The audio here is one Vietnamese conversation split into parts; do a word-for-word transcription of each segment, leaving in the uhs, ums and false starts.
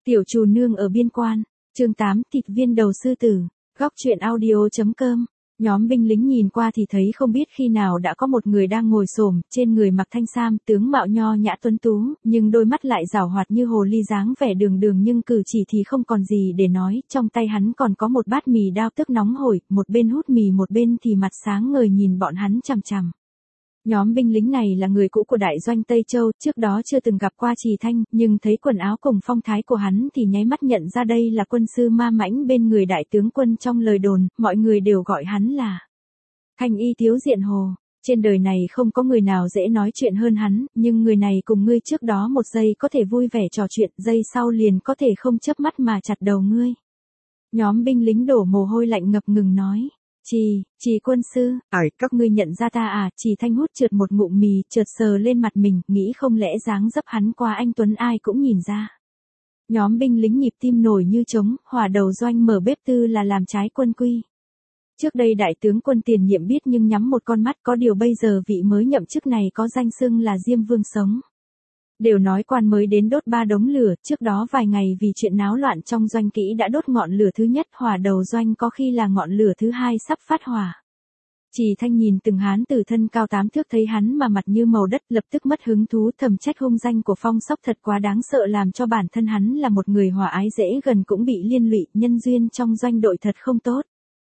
Tiểu Trù Nương ở biên quan, chương tám, thịt viên đầu sư tử, góc truyện audio.com. Nhóm binh lính nhìn qua thì thấy không biết khi nào đã có một người đang ngồi xổm, trên người mặc thanh sam, tướng mạo nho nhã tuấn tú, nhưng đôi mắt lại giảo hoạt như hồ ly, dáng vẻ đường đường nhưng cử chỉ thì không còn gì để nói, trong tay hắn còn có một bát mì đao tức nóng hổi, một bên hút mì một bên thì mặt sáng ngời nhìn bọn hắn chằm chằm. Nhóm binh lính này là người cũ của đại doanh Tây Châu, trước đó chưa từng gặp qua Trì Thanh, nhưng thấy quần áo cùng phong thái của hắn thì nháy mắt nhận ra đây là quân sư Ma Mãnh bên người đại tướng quân trong lời đồn, mọi người đều gọi hắn là Thanh Y Tiếu Diện Hồ. Trên đời này không có người nào dễ nói chuyện hơn hắn, nhưng người này cùng ngươi trước đó một giây có thể vui vẻ trò chuyện, giây sau liền có thể không chớp mắt mà chặt đầu ngươi. Nhóm binh lính đổ mồ hôi lạnh ngập ngừng nói. Trì, Trì quân sư, ỏi, các ngươi nhận ra ta à? Trì Thanh hút trượt một ngụm mì, chợt sờ lên mặt mình, nghĩ không lẽ dáng dấp hắn qua anh tuấn ai cũng nhìn ra. Nhóm binh lính nhịp tim nổi như trống, hỏa đầu doanh mở bếp tư là làm trái quân quy. Trước đây đại tướng quân tiền nhiệm biết nhưng nhắm một con mắt, có điều bây giờ vị mới nhậm chức này có danh xưng là Diêm Vương sống. Đều nói quan mới đến đốt ba đống lửa, trước đó vài ngày vì chuyện náo loạn trong doanh kỹ đã đốt ngọn lửa thứ nhất, hỏa đầu doanh có khi là ngọn lửa thứ hai sắp phát hỏa. Trì Thanh nhìn từng hán tử thân cao tám thước thấy hắn mà mặt như màu đất, lập tức mất hứng thú, thầm trách hung danh của Phong Sóc thật quá đáng sợ, làm cho bản thân hắn là một người hòa ái dễ gần cũng bị liên lụy, nhân duyên trong doanh đội thật không tốt.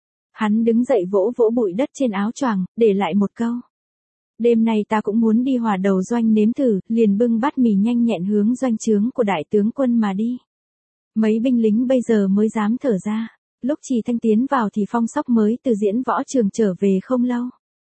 Hắn đứng dậy vỗ vỗ bụi đất trên áo choàng, để lại một câu. Đêm nay ta cũng muốn đi hỏa đầu doanh nếm thử, liền bưng bát mì nhanh nhẹn hướng doanh trướng của đại tướng quân mà đi. Mấy binh lính bây giờ mới dám thở ra, lúc Trì Thanh tiến vào thì Phong Sóc mới từ diễn võ trường trở về không lâu.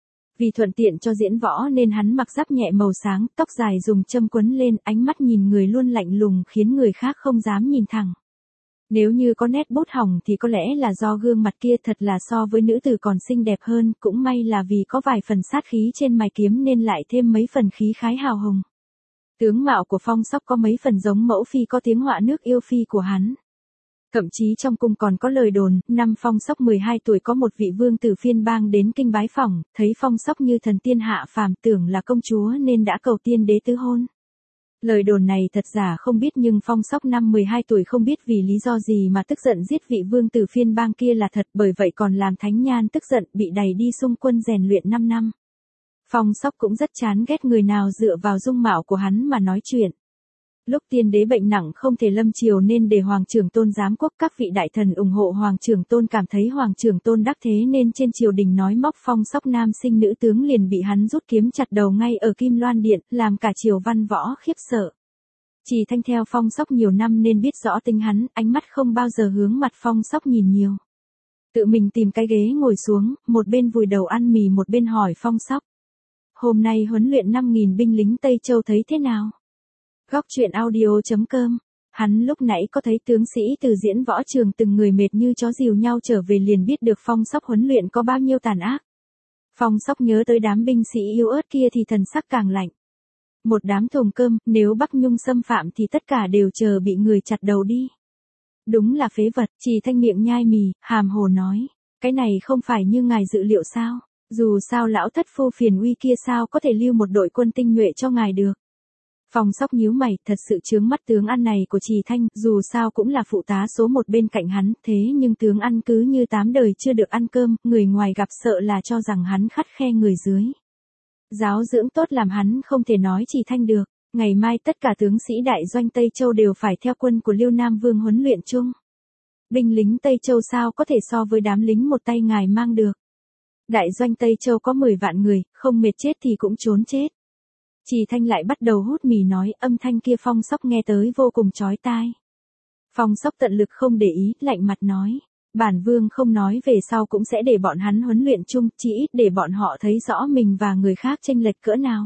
Vì thuận tiện cho diễn võ nên hắn mặc giáp nhẹ màu sáng, tóc dài dùng châm quấn lên, ánh mắt nhìn người luôn lạnh lùng khiến người khác không dám nhìn thẳng. Nếu như có nét bút hỏng thì có lẽ là do gương mặt kia thật là so với nữ tử còn xinh đẹp hơn, cũng may là vì có vài phần sát khí trên mày kiếm nên lại thêm mấy phần khí khái hào hùng. Tướng mạo của Phong Sóc có mấy phần giống mẫu phi có tiếng họa nước yêu phi của hắn. Thậm chí trong cung còn có lời đồn, năm Phong Sóc mười hai tuổi có một vị vương tử phiên bang đến kinh bái phỏng, thấy Phong Sóc như thần tiên hạ phàm, tưởng là công chúa nên đã cầu tiên đế tứ hôn. Lời đồn này thật giả không biết nhưng Phong Sóc năm mười hai tuổi không biết vì lý do gì mà tức giận giết vị vương tử phiên bang kia là thật, bởi vậy còn làm Thánh Nhan tức giận bị đày đi xung quân rèn luyện năm năm. Phong Sóc cũng rất chán ghét người nào dựa vào dung mạo của hắn mà nói chuyện. Lúc tiên đế bệnh nặng không thể lâm triều nên để Hoàng Trưởng Tôn giám quốc, các vị đại thần ủng hộ Hoàng Trưởng Tôn, cảm thấy Hoàng Trưởng Tôn đắc thế nên trên triều đình nói móc Phong Sóc nam sinh nữ tướng, liền bị hắn rút kiếm chặt đầu ngay ở Kim Loan Điện, làm cả triều văn võ khiếp sợ. Trì Thanh theo Phong Sóc nhiều năm nên biết rõ tính hắn, ánh mắt không bao giờ hướng mặt Phong Sóc nhìn nhiều. Tự mình tìm cái ghế ngồi xuống, một bên vùi đầu ăn mì một bên hỏi Phong Sóc. Hôm nay huấn luyện năm nghìn binh lính Tây Châu thấy thế nào? Góc truyện audio.com. Hắn lúc nãy có thấy tướng sĩ từ diễn võ trường từng người mệt như chó dìu nhau trở về liền biết được Phong Sóc huấn luyện có bao nhiêu tàn ác. Phong Sóc nhớ tới đám binh sĩ yếu ớt kia thì thần sắc càng lạnh. Một đám thùng cơm, nếu Bắc Nhung xâm phạm thì tất cả đều chờ bị người chặt đầu đi. Đúng là phế vật. Trì Thanh miệng nhai mì, hàm hồ nói. Cái này không phải như ngài dự liệu sao? Dù sao lão thất phu phiền uy kia sao có thể lưu một đội quân tinh nhuệ cho ngài được. Phong Sóc nhíu mày, thật sự chướng mắt tướng ăn này của Trì Thanh, dù sao cũng là phụ tá số một bên cạnh hắn, thế nhưng tướng ăn cứ như tám đời chưa được ăn cơm, người ngoài gặp sợ là cho rằng hắn khắt khe người dưới. Giáo dưỡng tốt làm hắn không thể nói Trì Thanh được, ngày mai tất cả tướng sĩ đại doanh Tây Châu đều phải theo quân của Liêu Nam Vương huấn luyện chung. Binh lính Tây Châu sao có thể so với đám lính một tay ngài mang được. Đại doanh Tây Châu có mười vạn người, không mệt chết thì cũng trốn chết. Trì Thanh lại bắt đầu hút mì nói, âm thanh kia Phong Sóc nghe tới vô cùng chói tai. Phong Sóc tận lực không để ý, lạnh mặt nói, bản vương không nói về sau cũng sẽ để bọn hắn huấn luyện chung, chỉ ít để bọn họ thấy rõ mình và người khác chênh lệch cỡ nào.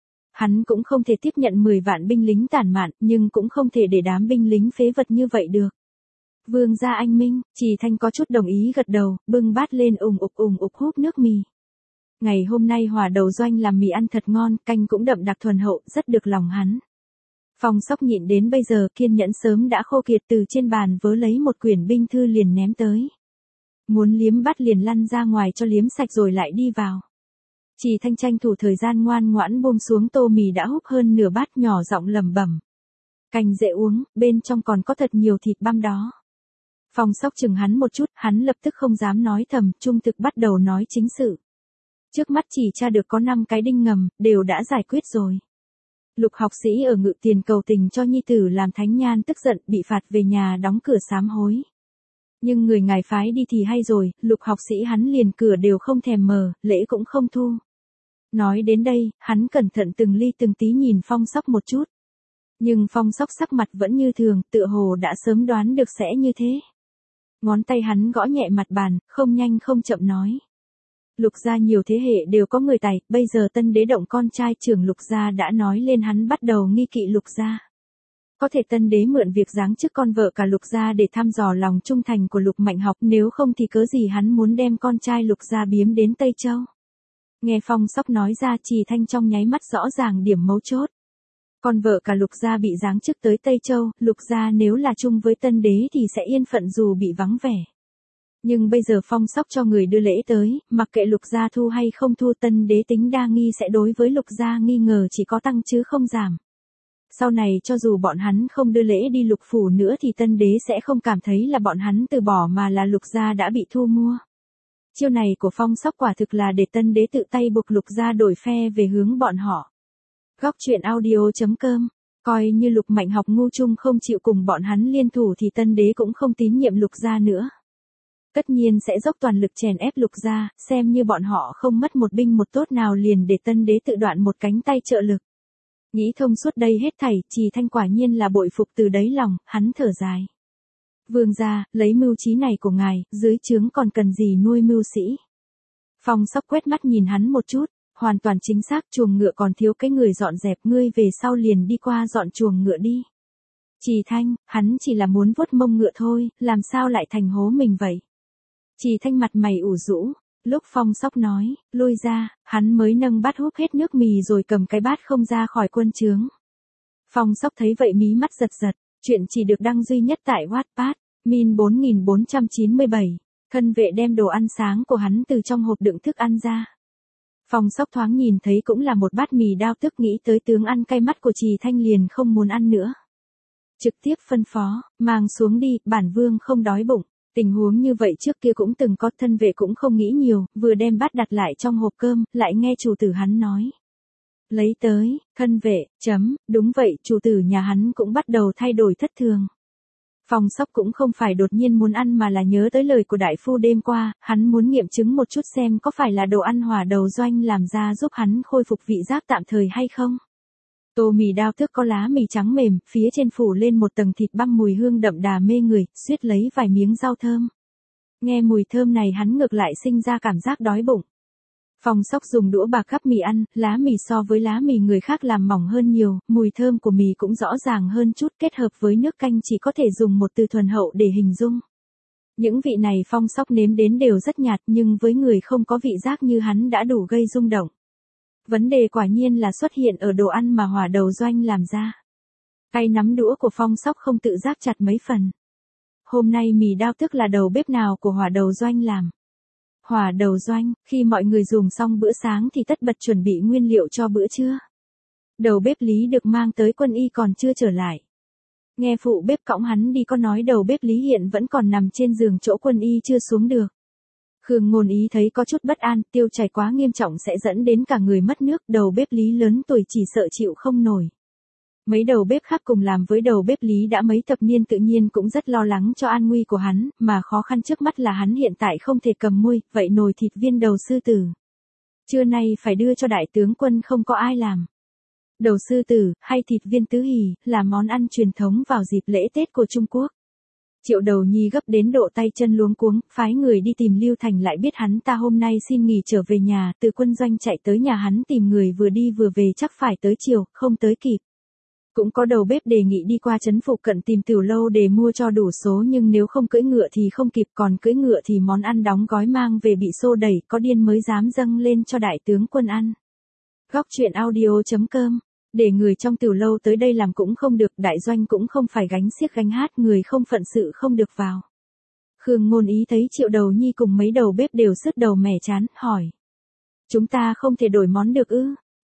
Hắn cũng không thể tiếp nhận mười vạn binh lính tàn mạn, nhưng cũng không thể để đám binh lính phế vật như vậy được. Vương gia anh minh. Trì Thanh có chút đồng ý gật đầu, bưng bát lên ùng ục ùng ục húp nước mì. Ngày hôm nay hỏa đầu doanh làm mì ăn thật ngon, canh cũng đậm đặc thuần hậu, rất được lòng hắn. Phong Sóc nhịn đến bây giờ, kiên nhẫn sớm đã khô kiệt, từ trên bàn vớ lấy một quyển binh thư liền ném tới. Muốn liếm bát liền lăn ra ngoài cho liếm sạch rồi lại đi vào. Trì Thanh tranh thủ thời gian ngoan ngoãn buông xuống tô mì đã húp hơn nửa bát, nhỏ giọng lẩm bẩm. Canh dễ uống, bên trong còn có thật nhiều thịt băm đó. Phong Sóc chừng hắn một chút, hắn lập tức không dám nói thầm, trung thực bắt đầu nói chính sự. Trước mắt chỉ tra được có năm cái đinh ngầm, đều đã giải quyết rồi. Lục học sĩ ở Ngự Tiền cầu tình cho nhi tử làm thánh nhan tức giận, bị phạt về nhà đóng cửa sám hối. Nhưng người ngài phái đi thì hay rồi, lục học sĩ hắn liền cửa đều không thèm mở, lễ cũng không thu. Nói đến đây, hắn cẩn thận từng ly từng tí nhìn Phong Sóc một chút. Nhưng Phong Sóc sắc mặt vẫn như thường, tựa hồ đã sớm đoán được sẽ như thế. Ngón tay hắn gõ nhẹ mặt bàn, không nhanh không chậm nói. Lục gia nhiều thế hệ đều có người tài, bây giờ tân đế động con trai trưởng Lục gia đã nói lên hắn bắt đầu nghi kỵ Lục gia. Có thể tân đế mượn việc giáng chức con vợ cả Lục gia để thăm dò lòng trung thành của Lục Mạnh Học, nếu không thì cớ gì hắn muốn đem con trai Lục gia biếm đến Tây Châu. Nghe Phong Sóc nói ra, Trì Thanh trong nháy mắt rõ ràng điểm mấu chốt. Con vợ cả Lục gia bị giáng chức tới Tây Châu, Lục gia nếu là chung với tân đế thì sẽ yên phận dù bị vắng vẻ. Nhưng bây giờ Phong Sóc cho người đưa lễ tới, mặc kệ Lục gia thu hay không thu, tân đế tính đa nghi sẽ đối với Lục gia nghi ngờ chỉ có tăng chứ không giảm. Sau này cho dù bọn hắn không đưa lễ đi Lục phủ nữa thì tân đế sẽ không cảm thấy là bọn hắn từ bỏ mà là Lục gia đã bị thu mua. Chiêu này của Phong Sóc quả thực là để tân đế tự tay buộc Lục gia đổi phe về hướng bọn họ. Góc truyện audio chấm com, coi như Lục Mạnh Học ngu chung không chịu cùng bọn hắn liên thủ thì tân đế cũng không tín nhiệm Lục gia nữa. Tất nhiên sẽ dốc toàn lực chèn ép Lục gia, xem như bọn họ không mất một binh một tốt nào liền để tân đế tự đoạn một cánh tay trợ lực. Nghĩ thông suốt đây hết thảy, Trì Thanh quả nhiên là bội phục từ đáy lòng, hắn thở dài. Vương gia, lấy mưu trí này của ngài, dưới trướng còn cần gì nuôi mưu sĩ. Phong Sóc quét mắt nhìn hắn một chút, hoàn toàn chính xác, chuồng ngựa còn thiếu cái người dọn dẹp, ngươi về sau liền đi qua dọn chuồng ngựa đi. Trì Thanh, hắn chỉ là muốn vuốt mông ngựa thôi, làm sao lại thành hố mình vậy. Trì Thanh mặt mày ủ rũ, lúc Phong Sóc nói, lui ra, hắn mới nâng bát húp hết nước mì rồi cầm cái bát không ra khỏi quân trướng. Phong Sóc thấy vậy mí mắt giật giật, chuyện chỉ được đăng duy nhất tại Wattpad, min bốn nghìn bốn trăm chín mươi bảy, thân vệ đem đồ ăn sáng của hắn từ trong hộp đựng thức ăn ra. Phong Sóc thoáng nhìn thấy cũng là một bát mì đao, tức nghĩ tới tướng ăn cay mắt của Trì Thanh liền không muốn ăn nữa. Trực tiếp phân phó, mang xuống đi, bản vương không đói bụng. Tình huống như vậy trước kia cũng từng có, thân vệ cũng không nghĩ nhiều, vừa đem bát đặt lại trong hộp cơm, lại nghe chủ tử hắn nói. Lấy tới, thân vệ, chấm, đúng vậy, chủ tử nhà hắn cũng bắt đầu thay đổi thất thường. Phong Sóc cũng không phải đột nhiên muốn ăn mà là nhớ tới lời của đại phu đêm qua, hắn muốn nghiệm chứng một chút xem có phải là đồ ăn Hỏa Đầu Doanh làm ra giúp hắn khôi phục vị giác tạm thời hay không. Tô mì đao tước có lá mì trắng mềm, phía trên phủ lên một tầng thịt băm mùi hương đậm đà mê người, suýt lấy vài miếng rau thơm. Nghe mùi thơm này hắn ngược lại sinh ra cảm giác đói bụng. Phong Sóc dùng đũa bạc gắp mì ăn, lá mì so với lá mì người khác làm mỏng hơn nhiều, mùi thơm của mì cũng rõ ràng hơn chút, kết hợp với nước canh chỉ có thể dùng một từ thuần hậu để hình dung. Những vị này Phong Sóc nếm đến đều rất nhạt, nhưng với người không có vị giác như hắn đã đủ gây rung động. Vấn đề quả nhiên là xuất hiện ở đồ ăn mà Hỏa Đầu Doanh làm ra. Tay nắm đũa của Phong Sóc không tự giác chặt mấy phần. Hôm nay mì đao tức là đầu bếp nào của Hỏa Đầu Doanh làm? Hỏa Đầu Doanh, khi mọi người dùng xong bữa sáng thì tất bật chuẩn bị nguyên liệu cho bữa trưa. Đầu bếp Lý được mang tới quân y còn chưa trở lại. Nghe phụ bếp cõng hắn đi có nói đầu bếp Lý hiện vẫn còn nằm trên giường chỗ quân y chưa xuống được. Khương Ngôn Ý thấy có chút bất an, tiêu chảy quá nghiêm trọng sẽ dẫn đến cả người mất nước, đầu bếp Lý lớn tuổi chỉ sợ chịu không nổi. Mấy đầu bếp khác cùng làm với đầu bếp Lý đã mấy thập niên tự nhiên cũng rất lo lắng cho an nguy của hắn, mà khó khăn trước mắt là hắn hiện tại không thể cầm muôi, vậy nồi thịt viên đầu sư tử. Trưa nay phải đưa cho đại tướng quân không có ai làm. Đầu sư tử, hay thịt viên tứ hỷ, là món ăn truyền thống vào dịp lễ Tết của Trung Quốc. Triệu Đầu Nhi gấp đến độ tay chân luống cuống, phái người đi tìm Lưu Thành lại biết hắn ta hôm nay xin nghỉ trở về nhà, từ quân doanh chạy tới nhà hắn tìm người vừa đi vừa về chắc phải tới chiều, không tới kịp. Cũng có đầu bếp đề nghị đi qua trấn phụ cận tìm tiểu lâu để mua cho đủ số, nhưng nếu không cưỡi ngựa thì không kịp, còn cưỡi ngựa thì món ăn đóng gói mang về bị xô đẩy, có điên mới dám dâng lên cho đại tướng quân ăn. Góc truyện audio chấm com, để người trong tiểu lâu tới đây làm cũng không được, đại doanh cũng không phải gánh xiếc gánh hát, người không phận sự không được vào. Khương Ngôn Ý thấy Triệu Đầu Nhi cùng mấy đầu bếp đều sứt đầu mẻ chán, hỏi. Chúng ta không thể đổi món được ư?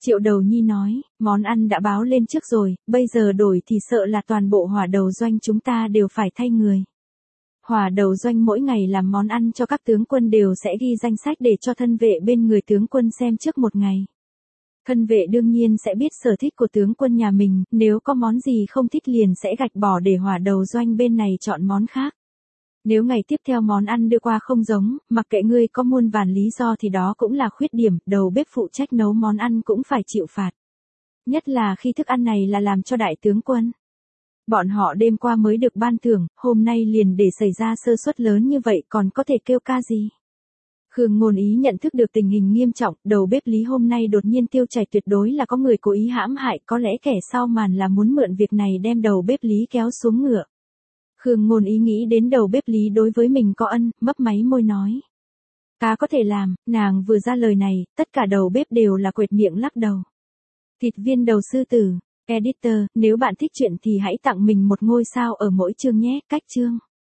Triệu Đầu Nhi nói, món ăn đã báo lên trước rồi, bây giờ đổi thì sợ là toàn bộ hỏa đầu doanh chúng ta đều phải thay người. Hỏa đầu doanh mỗi ngày làm món ăn cho các tướng quân đều sẽ ghi danh sách để cho thân vệ bên người tướng quân xem trước một ngày. Thân vệ đương nhiên sẽ biết sở thích của tướng quân nhà mình, nếu có món gì không thích liền sẽ gạch bỏ để hỏa đầu doanh bên này chọn món khác. Nếu ngày tiếp theo món ăn đưa qua không giống, mặc kệ ngươi có muôn vàn lý do thì đó cũng là khuyết điểm, đầu bếp phụ trách nấu món ăn cũng phải chịu phạt. Nhất là khi thức ăn này là làm cho đại tướng quân. Bọn họ đêm qua mới được ban thưởng, hôm nay liền để xảy ra sơ suất lớn như vậy còn có thể kêu ca gì. Khương Ngôn Ý nhận thức được tình hình nghiêm trọng, đầu bếp Lý hôm nay đột nhiên tiêu chảy tuyệt đối là có người cố ý hãm hại, có lẽ kẻ sau màn là muốn mượn việc này đem đầu bếp Lý kéo xuống ngựa. Khương Ngôn Ý nghĩ đến đầu bếp Lý đối với mình có ân, mấp máy môi nói. Cá có thể làm, nàng vừa ra lời này, tất cả đầu bếp đều là quệt miệng lắc đầu. Thịt viên đầu sư tử, editor, nếu bạn thích chuyện thì hãy tặng mình một ngôi sao ở mỗi chương nhé, cách chương.